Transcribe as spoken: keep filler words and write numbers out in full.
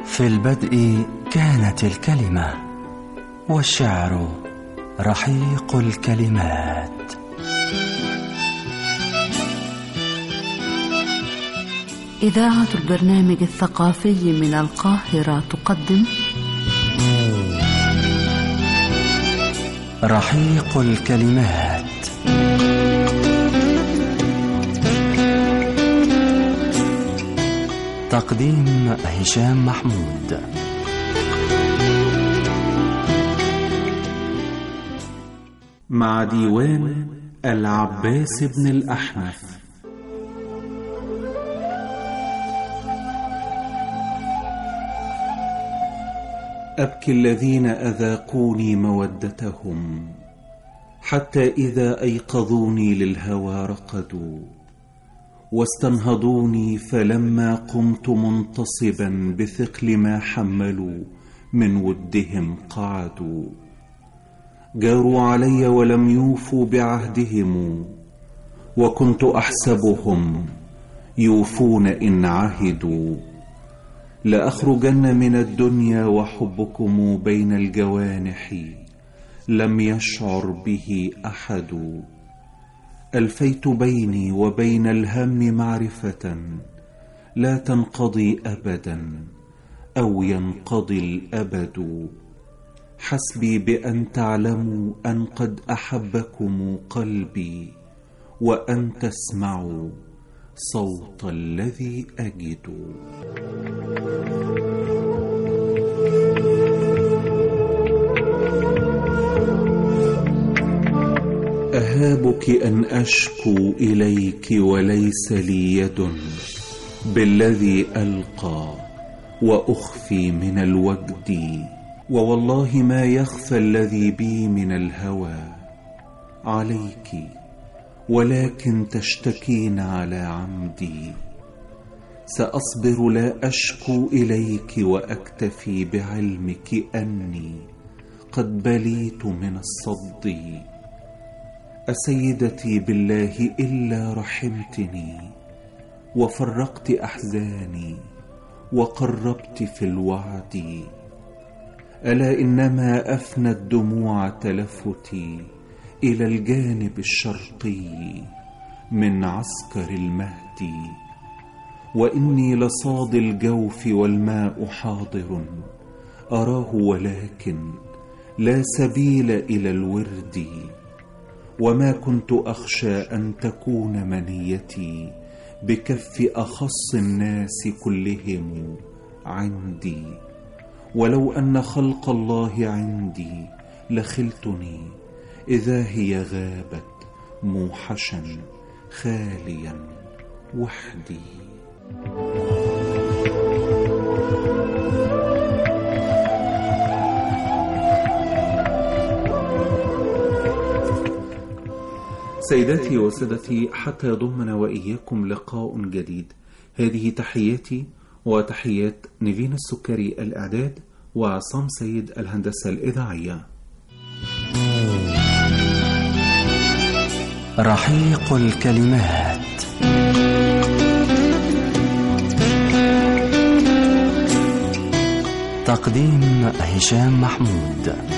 في البدء كانت الكلمة، والشعر رحيق الكلمات. إذاعة البرنامج الثقافي من القاهرة تقدم رحيق الكلمات. تقديم هشام محمود. مع ديوان العباس بن الأحنف. أبكي الذين أذاقوني مودتهم، حتى إذا أيقظوني للهوى رقدوا، واستنهضوني فلما قمت منتصبا بثقل ما حملوا من ودهم قعدوا. جاروا علي ولم يوفوا بعهدهم، وكنت أحسبهم يوفون إن عهدوا. لأخرجن من الدنيا وحبكم بين الجوانح لم يشعر به أحد. ألفيت بيني وبين الهم معرفة لا تنقضي أبدا أو ينقضي الأبد. حسبي بأن تعلموا أن قد أحبكم قلبي، وأن تسمعوا صوت الذي أجد. أهابك أن أشكو إليك وليس لي يد، بالذي ألقى وأخفي من الوجد. ووالله ما يخفى الذي بي من الهوى عليك، ولكن تشتكين على عمدي. سأصبر لا أشكو إليك وأكتفي بعلمك أني قد بليت من الصد. أسيدتي بالله إلا رحمتني، وفرقت أحزاني وقربت في الوعد. ألا إنما أفنى الدموع تلفتي إلى الجانب الشرقي من عسكر المهدي. وإني لصاد الجوف والماء حاضر أراه، ولكن لا سبيل إلى الورد. وما كنت أخشى أن تكون منيتي بكف أخص الناس كلهم عندي. ولو أن خلق الله عندي لخلتني إذا هي غابت موحشا خاليا وحدي. سيداتي وسادتي، حتى يضمنا وإياكم لقاء جديد، هذه تحياتي وتحيات نيفين السكري الإعداد، وعصام سيد الهندسة الإذاعية. رحيق الكلمات. تقديم هشام محمود.